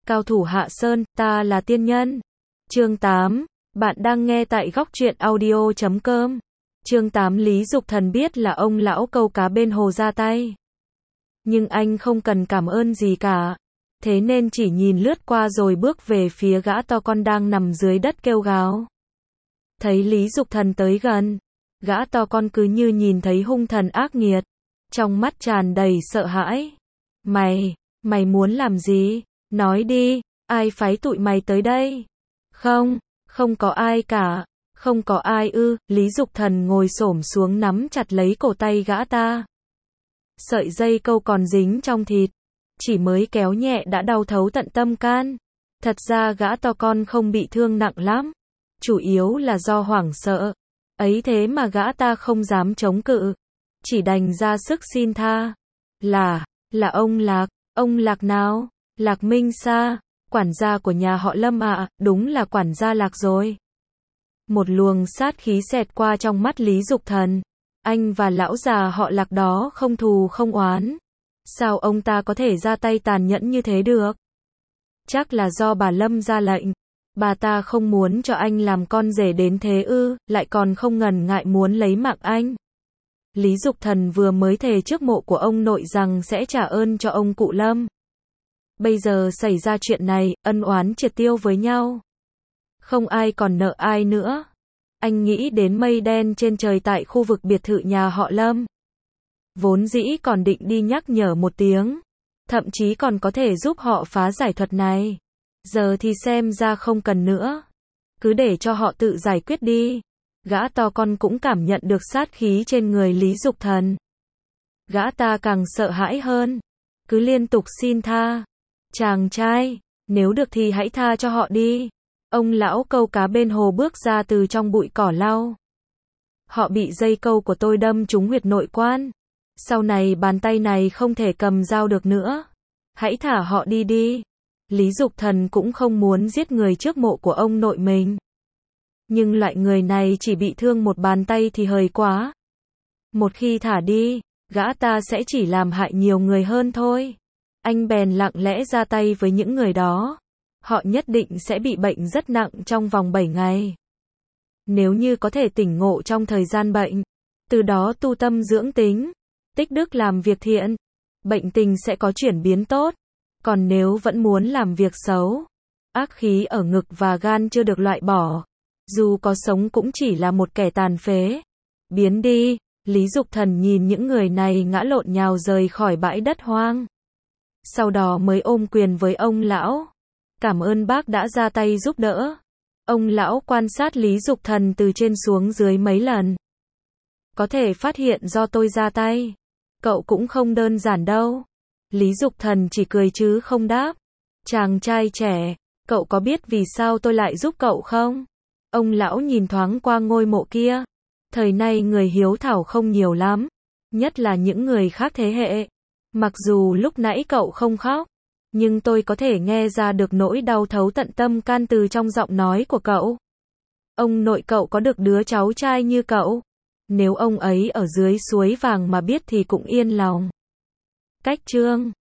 Cao thủ Hạ Sơn, ta là tiên nhân. Chương 8. Bạn đang nghe tại góc truyện audio.com. Chương 8. Lý Dục Thần biết là ông lão câu cá bên hồ ra tay. Nhưng anh không cần cảm ơn gì cả. Thế nên chỉ nhìn lướt qua rồi bước về phía gã to con đang nằm dưới đất kêu gào. Thấy Lý Dục Thần tới gần, gã to con cứ như nhìn thấy hung thần ác nghiệt, trong mắt tràn đầy sợ hãi. Mày muốn làm gì? Nói đi, ai phái tụi mày tới đây? Không có ai cả. Không có ai ư? Lý Dục Thần ngồi xổm xuống nắm chặt lấy cổ tay gã ta. Sợi dây câu còn dính trong thịt, chỉ mới kéo nhẹ đã đau thấu tận tâm can. Thật ra gã to con không bị thương nặng lắm, chủ yếu là do hoảng sợ. Ấy thế mà gã ta không dám chống cự, chỉ đành ra sức xin tha. Là ông Lạc nào? Lạc Minh Sa, quản gia của nhà họ Lâm ạ, đúng là quản gia Lạc rồi. Một luồng sát khí xẹt qua trong mắt Lý Dục Thần. Anh và lão già họ Lạc đó không thù không oán. Sao ông ta có thể ra tay tàn nhẫn như thế được? Chắc là do bà Lâm ra lệnh. Bà ta không muốn cho anh làm con rể đến thế ư, lại còn không ngần ngại muốn lấy mạng anh. Lý Dục Thần vừa mới thề trước mộ của ông nội rằng sẽ trả ơn cho ông cụ Lâm. Bây giờ xảy ra chuyện này, ân oán triệt tiêu với nhau. Không ai còn nợ ai nữa. Anh nghĩ đến mây đen trên trời tại khu vực biệt thự nhà họ Lâm. Vốn dĩ còn định đi nhắc nhở một tiếng, thậm chí còn có thể giúp họ phá giải thuật này. Giờ thì xem ra không cần nữa. Cứ để cho họ tự giải quyết đi. Gã to con cũng cảm nhận được sát khí trên người Lý Dục Thần. Gã ta càng sợ hãi hơn, cứ liên tục xin tha. Chàng trai, nếu được thì hãy tha cho họ đi. Ông lão câu cá bên hồ bước ra từ trong bụi cỏ lau. Họ bị dây câu của tôi đâm trúng huyệt nội quan. Sau này bàn tay này không thể cầm dao được nữa. Hãy thả họ đi đi. Lý Dục Thần cũng không muốn giết người trước mộ của ông nội mình. Nhưng loại người này chỉ bị thương một bàn tay thì hời quá. Một khi thả đi, gã ta sẽ chỉ làm hại nhiều người hơn thôi. Anh bèn lặng lẽ ra tay với những người đó. Họ nhất định sẽ bị bệnh rất nặng trong vòng 7 ngày. Nếu như có thể tỉnh ngộ trong thời gian bệnh, từ đó tu tâm dưỡng tính, tích đức làm việc thiện, bệnh tình sẽ có chuyển biến tốt. Còn nếu vẫn muốn làm việc xấu, ác khí ở ngực và gan chưa được loại bỏ, dù có sống cũng chỉ là một kẻ tàn phế. Biến đi. Lý Dục Thần nhìn những người này ngã lộn nhào rời khỏi bãi đất hoang. Sau đó mới ôm quyền với ông lão. Cảm ơn bác đã ra tay giúp đỡ. Ông lão quan sát Lý Dục Thần từ trên xuống dưới mấy lần. Có thể phát hiện do tôi ra tay. Cậu cũng không đơn giản đâu. Lý Dục Thần chỉ cười chứ không đáp. Chàng trai trẻ, cậu có biết vì sao tôi lại giúp cậu không? Ông lão nhìn thoáng qua ngôi mộ kia. Thời nay người hiếu thảo không nhiều lắm, nhất là những người khác thế hệ. Mặc dù lúc nãy cậu không khóc, nhưng tôi có thể nghe ra được nỗi đau thấu tận tâm can từ trong giọng nói của cậu. Ông nội cậu có được đứa cháu trai như cậu. Nếu ông ấy ở dưới suối vàng mà biết thì cũng yên lòng. Cách chương